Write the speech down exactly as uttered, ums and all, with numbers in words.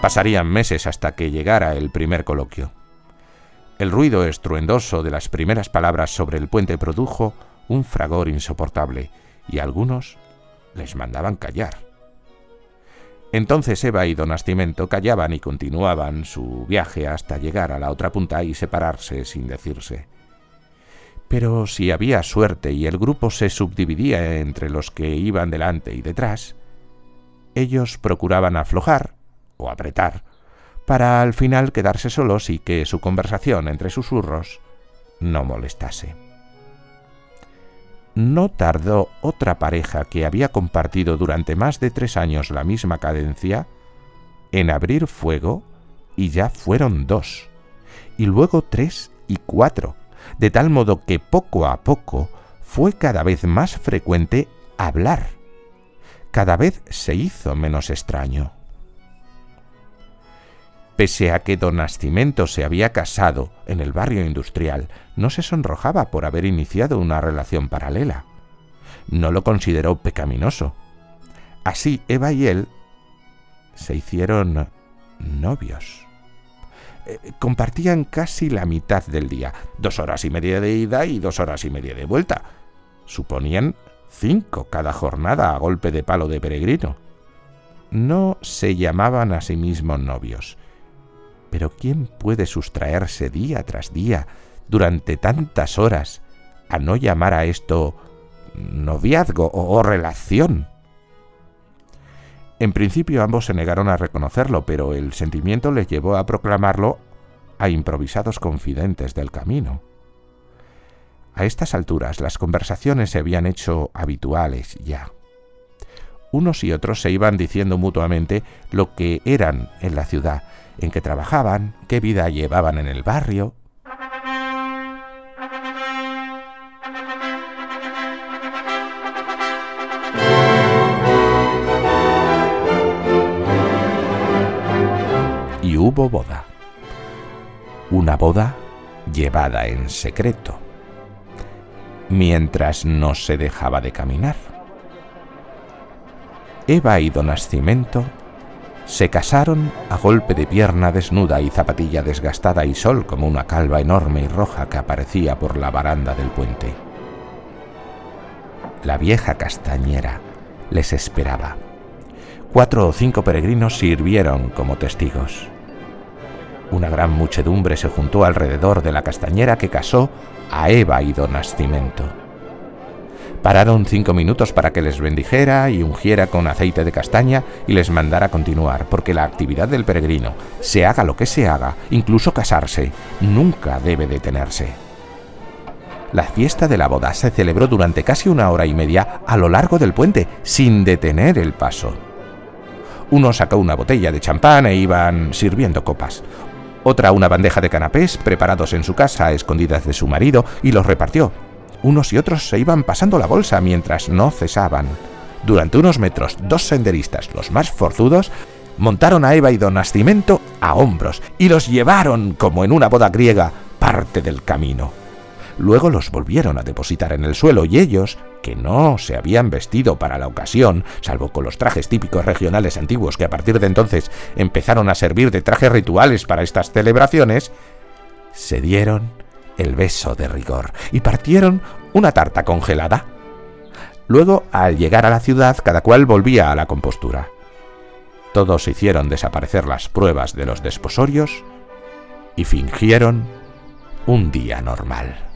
Pasarían meses hasta que llegara el primer coloquio. El ruido estruendoso de las primeras palabras sobre el puente produjo un fragor insoportable, y algunos les mandaban callar. Entonces Eva y don Nascimento callaban y continuaban su viaje hasta llegar a la otra punta y separarse sin decirse. Pero si había suerte y el grupo se subdividía entre los que iban delante y detrás, ellos procuraban aflojar o apretar para al final quedarse solos y que su conversación entre susurros no molestase. No tardó otra pareja que había compartido durante más de tres años la misma cadencia en abrir fuego, y ya fueron dos, y luego tres y cuatro, de tal modo que poco a poco fue cada vez más frecuente hablar. Cada vez se hizo menos extraño. Pese a que don Nascimento se había casado en el barrio industrial, no se sonrojaba por haber iniciado una relación paralela. No lo consideró pecaminoso. Así Eva y él se hicieron novios. Eh, compartían casi la mitad del día, dos horas y media de ida y dos horas y media de vuelta. Suponían cinco cada jornada a golpe de palo de peregrino. No se llamaban a sí mismos novios. Pero ¿quién puede sustraerse día tras día, durante tantas horas, a no llamar a esto noviazgo o, o relación? En principio ambos se negaron a reconocerlo, pero el sentimiento les llevó a proclamarlo a improvisados confidentes del camino. A estas alturas las conversaciones se habían hecho habituales ya. Unos y otros se iban diciendo mutuamente lo que eran en la ciudad, en qué trabajaban, qué vida llevaban en el barrio. Y hubo boda. Una boda llevada en secreto, mientras no se dejaba de caminar. Eva y don Nascimento se casaron a golpe de pierna desnuda y zapatilla desgastada y sol como una calva enorme y roja que aparecía por la baranda del puente. La vieja castañera les esperaba. Cuatro o cinco peregrinos sirvieron como testigos. Una gran muchedumbre se juntó alrededor de la castañera que casó a Eva y don Nascimento. Pararon cinco minutos para que les bendijera y ungiera con aceite de castaña y les mandara continuar, porque la actividad del peregrino, se haga lo que se haga, incluso casarse, nunca debe detenerse. La fiesta de la boda se celebró durante casi una hora y media a lo largo del puente, sin detener el paso. Uno sacó una botella de champán e iban sirviendo copas. Otra una bandeja de canapés preparados en su casa a escondidas de su marido y los repartió. Unos y otros se iban pasando la bolsa mientras no cesaban. Durante unos metros, dos senderistas, los más forzudos, montaron a Eva y don Nascimento a hombros y los llevaron, como en una boda griega, parte del camino. Luego los volvieron a depositar en el suelo y ellos, que no se habían vestido para la ocasión, salvo con los trajes típicos regionales antiguos que a partir de entonces empezaron a servir de trajes rituales para estas celebraciones, se dieron el beso de rigor y partieron una tarta congelada. Luego, al llegar a la ciudad, cada cual volvía a la compostura. Todos hicieron desaparecer las pruebas de los desposorios y fingieron un día normal.